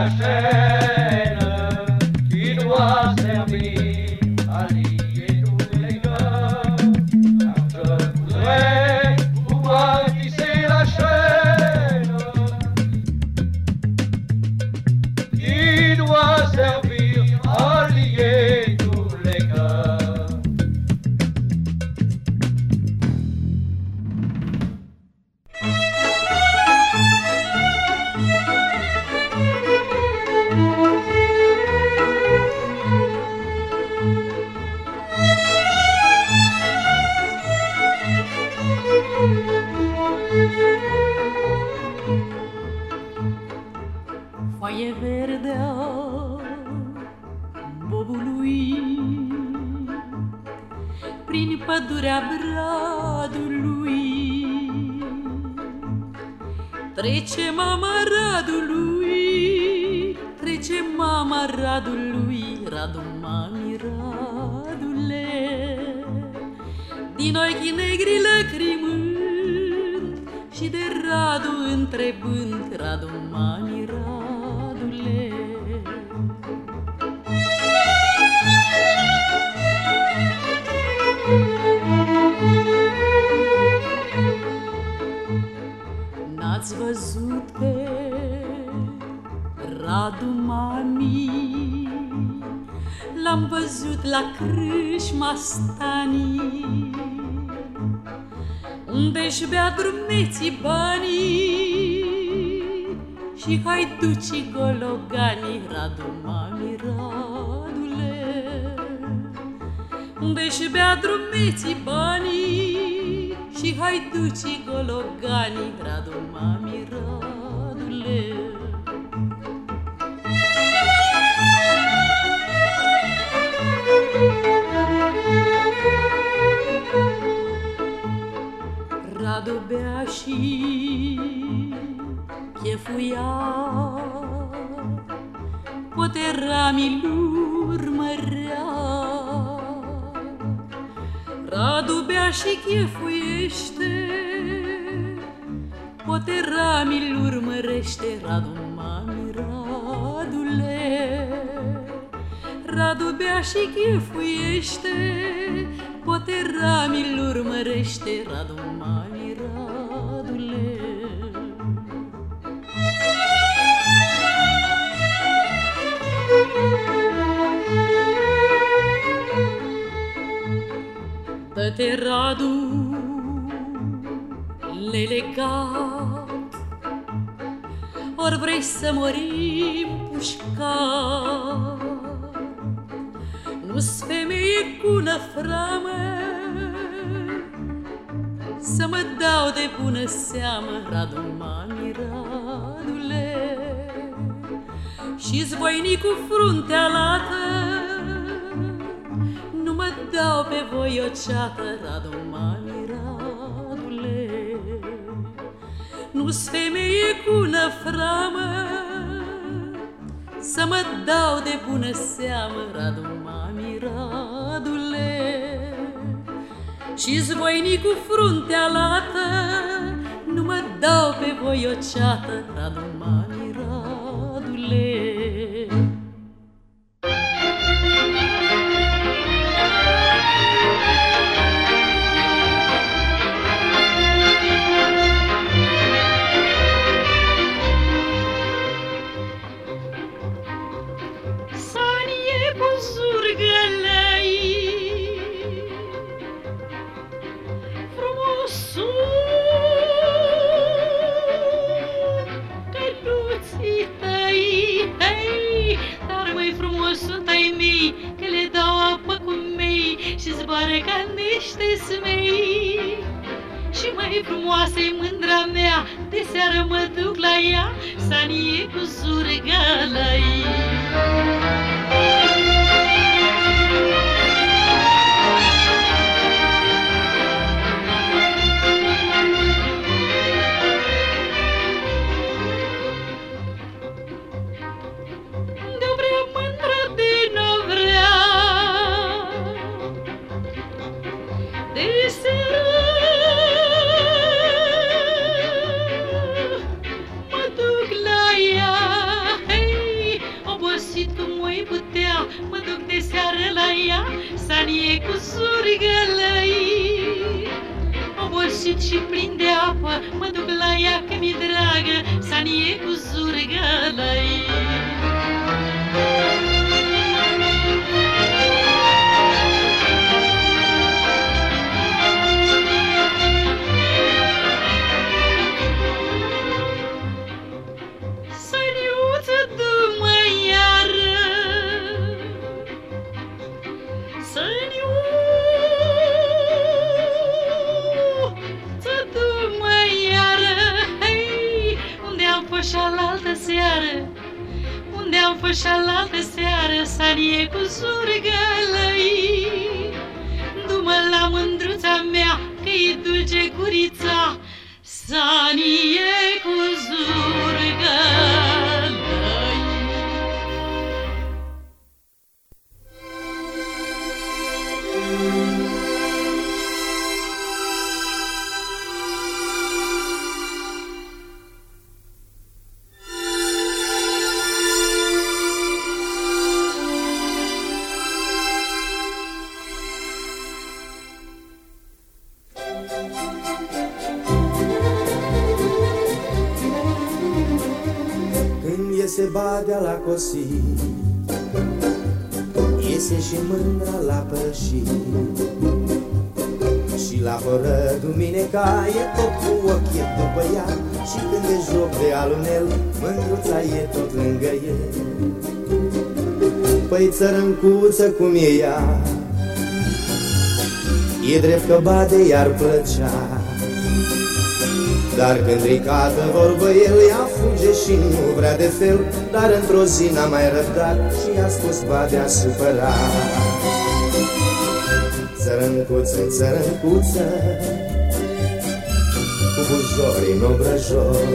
Foaie verdea bobului, prin pădurea Bradului, trece mama Radului, trece mama Radului, Radu, mami, Radule, din ochii negri lăcrimând și de Radu întrebând, Radu, mami, Radule. N-ați văzut pe Radu, mami? L-am văzut la crâșma Stanii, unde-și bea drumeții banii și haiducii gologanii, Radu, mami, Radule, unde-și bea drumeții banii și haiducii gologanii, Radu, mami, Radule. Radu bea și chefuia, poate ramii-l urmărea. Radu bea și chefuiește, poate ramii-l urmărește, Radu, mami, Radule. Radu bea și chefuiește, poate ramii-l urmărește, Radu, mami, Radule. Dă-te, Radu, lelegat, ori vrei să morim pușcat. Nu-s femeie cu năframă să mă dau de bună seamă, Radu, mami, Radule, și-s voinic cu fruntea lată, nu mă dau pe voi o ceată, Radu, mami, Radule. Nu-s femeie cu năframă să mă dau de bună seamă, Radu, mami, Radule, și-s voinic cu fruntea lată, nu mă dau pe voi o ceată, Radu, mami, Radule. Zboară ca niște smei și mai frumoasă-i mândra mea, de seară mă duc la ea, Sanie cu surgalai. Sanie cu zurgălăi. Săniuță, du-mă iară, Săniuță, du-mă iară, hei, unde-am fost și-alaltă seară, unde-am fost și-alaltă seară, Sanie cu zurgălăi. Du-mă la mândruța mea, că-i dulce gurița, Sanie cu zurgălăi. Se badea la cosi, iese și mândra la pășit, și la fără dumineca e tot cu ochii după ea, și când e joc de alunel, mândruța e tot lângă el. Păi țărâncuță cum e ea, e drept că bade i-ar plăcea, dar când ricată vorbă el, ea fuge și nu vrea de fel. Dar într-o zi n-a mai răbdat și i-a spus badea supărat: țărâncuță, țărâncuță, cu bujorii în obrăjor,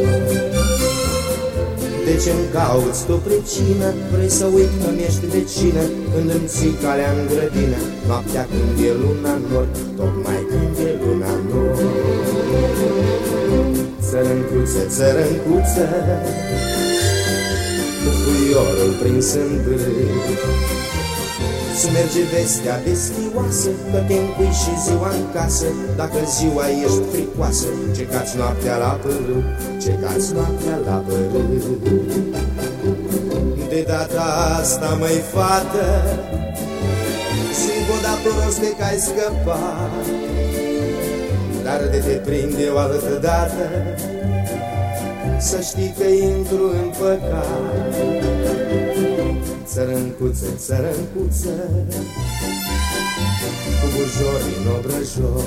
de ce-mi cauți tu pricină? Vrei să uit că-mi ești vecină, când îmi ții calea în grădină, noaptea când e luna nord, tocmai când e luna nord. Țărâncuță, țărâncuță, cu puiorul prins în brâu, să merge vestea deschioasă, că te încui și ziua în casă. Dacă ziua ești fricoasă, ce cați noaptea la pârâu, ce cați noaptea la pârâu. De data asta, măi fată, zi vodatoros că ai scăpat, dar de te prinde o altă dată, să știi că intru în păcat. Țărâncuță, țărâncuță, cu bujorii în obrăjor,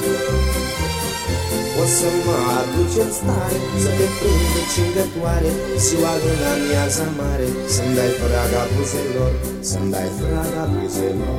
o să mă aduce în stare să te prinde cingătoare, ziua luna miaza mare, să-mi dai fraga buzelor, să-mi dai fraga buzelor.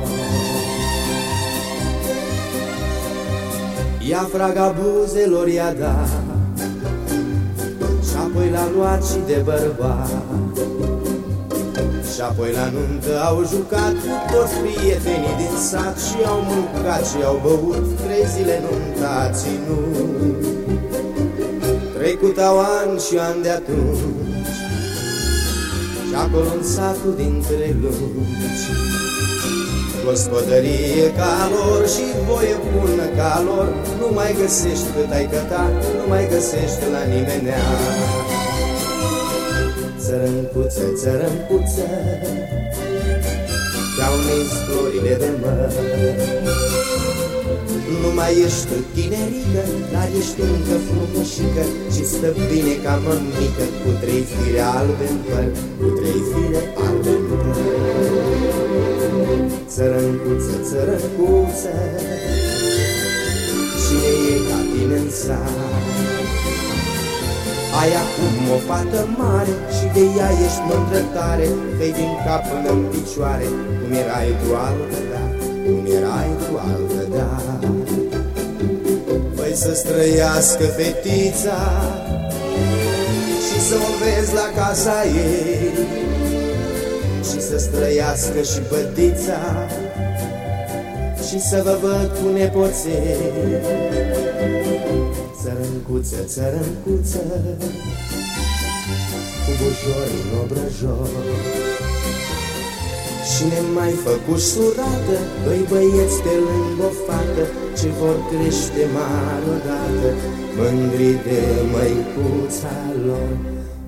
Ia fraga buzelor, i-a dat, și-apoi l-a luat și de bărbat, și-apoi la nuntă au jucat cu toți prietenii din sat, și au mâncat și au băut, 3 zile nunta a ținut. Trecutau ani și ani de atunci, și acolo în satul dintre lungi, gospodărie ca lor și voie bună ca lor, nu mai găsești cât ai cătat, nu mai găsești la nimenea. Țărâncuță, țărâncuță, te-au nins florile de măr. Nu mai ești tinerică, dar ești încă frumușică, și stă bine ca mămică, cu 3 fire albe în păr, cu 3 fire albe în păr. Țărâncuță, țărâncuță, cine e ca tine în sat? Ai acum o fată mare și de ea ești mândră tare, vei din cap până în picioare, cum erai tu altădată, cum erai tu altădată. Păi să-ți trăiască fetița și să o vezi la casa ei, și să-ți trăiască și bătița și să vă văd cu nepoței. Țărâncuță, țărâncuță, cu bujori în obrăjor, și ne mai făcuși surată 2 băieți pe lângă o fată, ce vor crește mari odată, mândri de măicuța lor,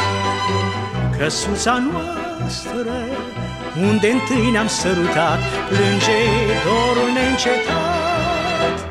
căsuța noastră, unde întâi ne-am sărutat, plânge dorul neîncetat.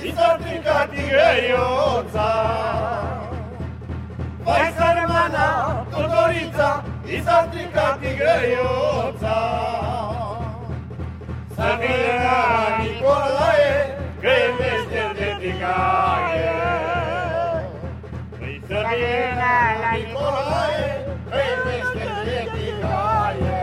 i s-a stricat tigăiuța. Vai sărmana, Tudorița, i s-a stricat tigăiuța. Să vină Nicolae, că e meșter de tigaie. Să vină Nicolae, că e meșter de tigaie.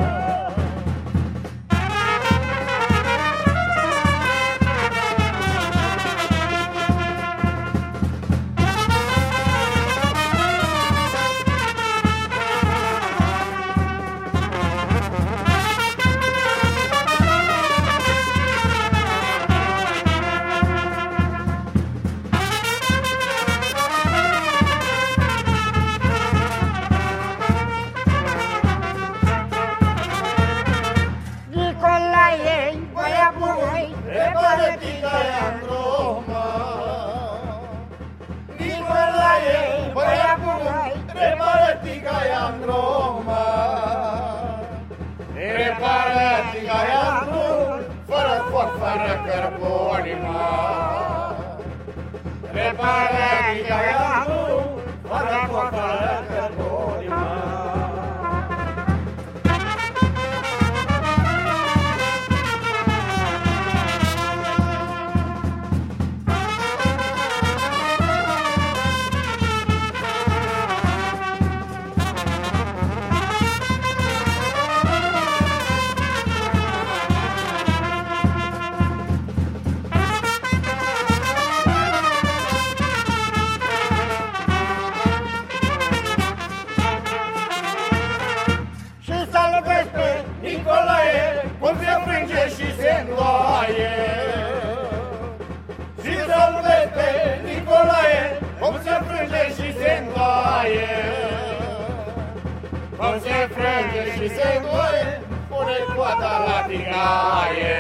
Cum se frânge și se îndoie, pune coada la tigaie.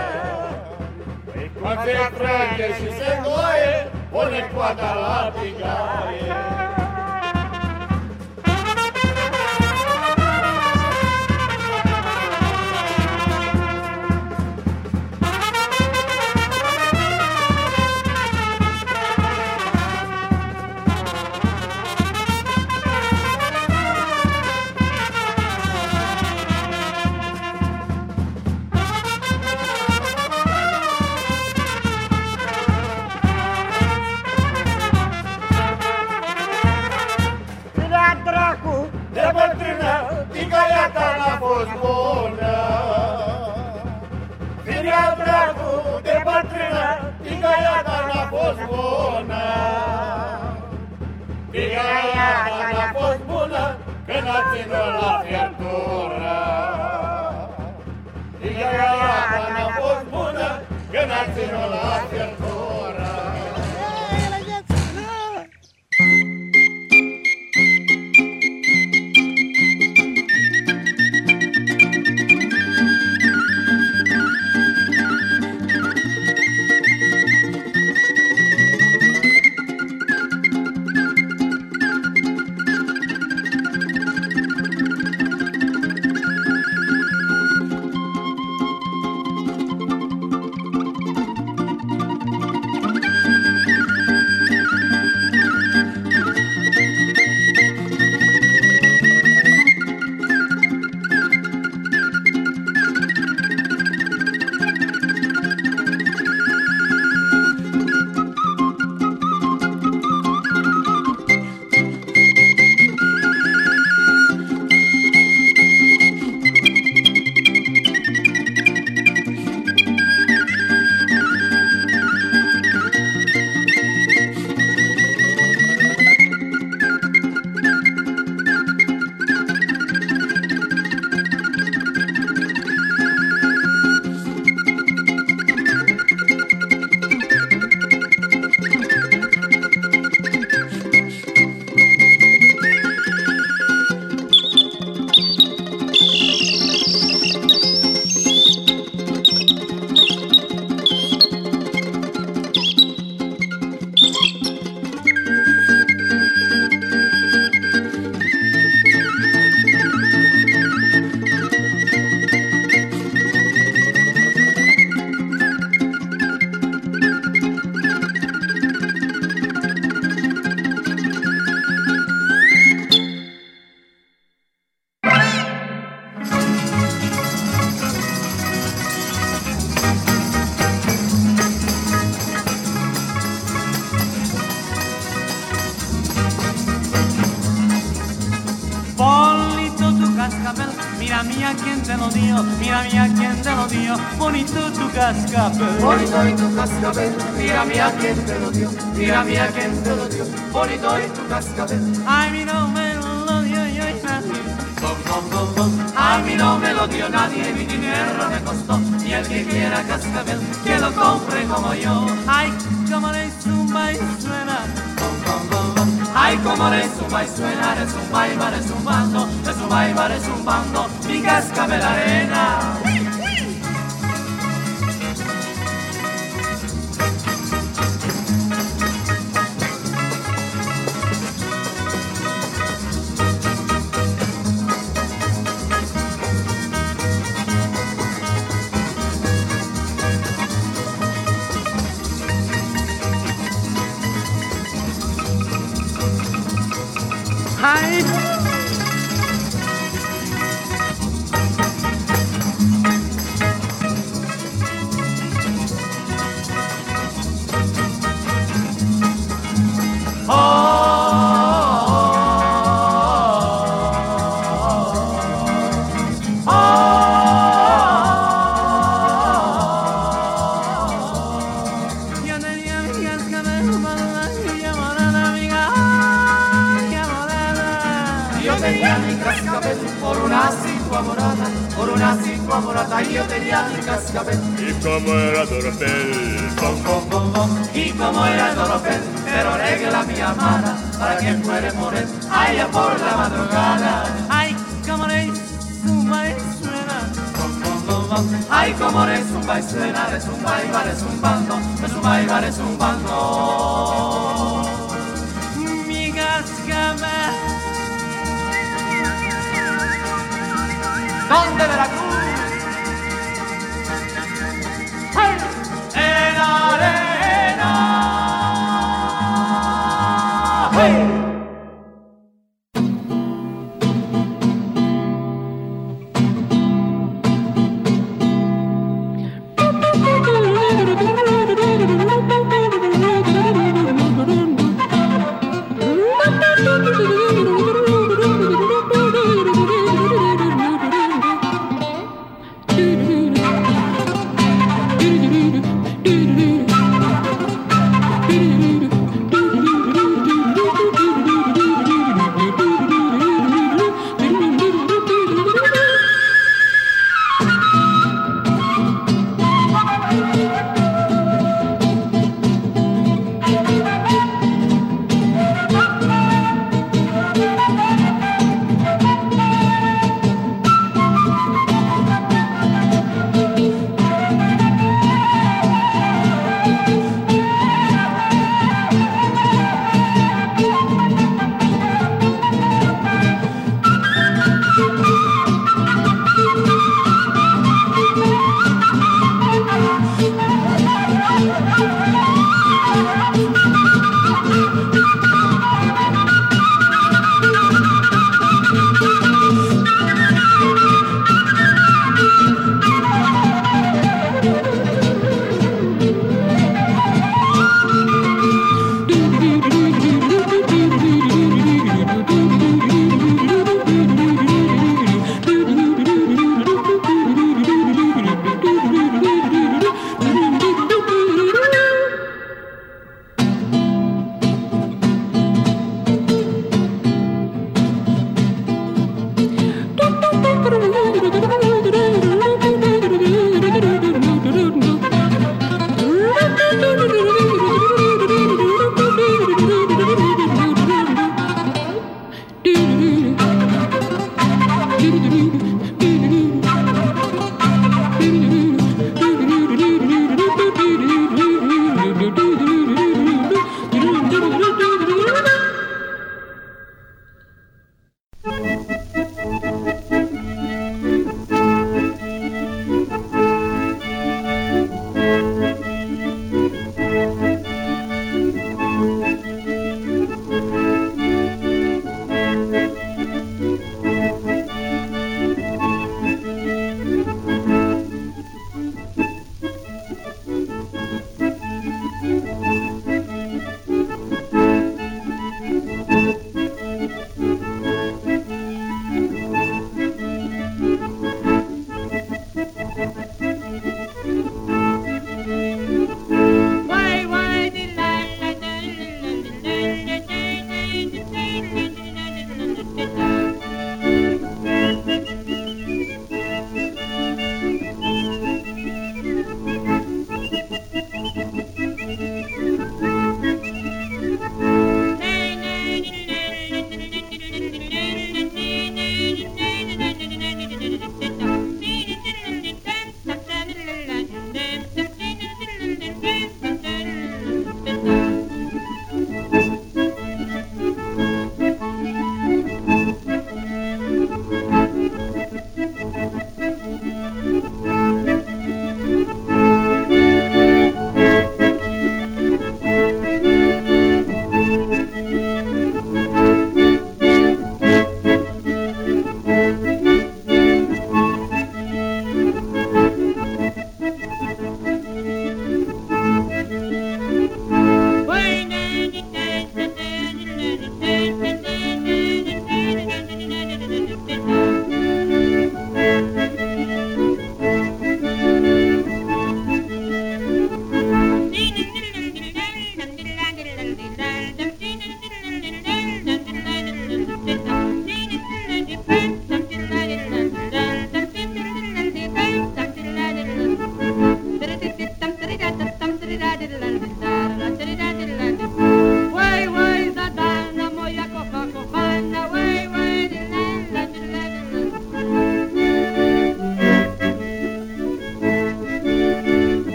Cum se frânge și se îndoie, pune coada la tigaie. Tigaia ta n-a fost bună. Firea dracu de bătrână, tigaia ta n-a fost bună. Tigaia ta n-a fost bună, că n-a ținut la fiertură. Tigaia ta n-a fost bună, că n-a ținut la fiertură. mira mía quién te lo dio, bonito tu cascabel. Bonito y tu cascabel, mira mía quién te lo dio, mira mía quién te lo dio, bonito y tu cascabel. Ay, mi no me lo dio yo y nadie. A mí no me lo dio nadie, mi dinero me costó, y el que quiera cascabel, que lo compre como yo. Ay, como le zumba y suena. Ay, como le zumba y suena, rezumba y va rezumbando, rezumba y va rezumbando, mi cascabel arena. Ay. Y yo tenía mi cascabel. Y como era Doropel, Bom, bom, bom, bom. Y como era Doropel, pero regla mi amada, para que puede morir allá por la madrugada. Ay, como le zumba y suena. Bom, bom, bom, bom. Ay, como rezumba y suena, rezumba y va rezumbando, rezumba y va rezumbando. Mi cascabel. ¿Dónde Veracruz? En arena. ¡Hey!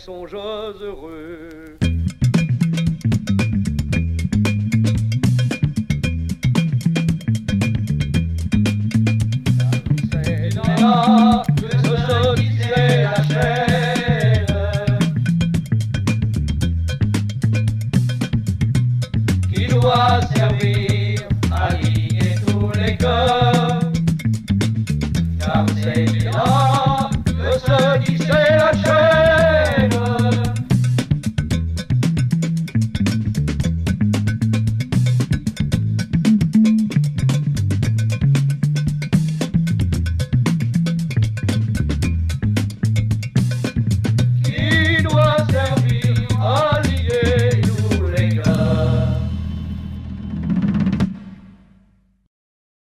songes heureux. C'est là que se disait la chaîne qui doit servir à lier tous les cœurs, car c'est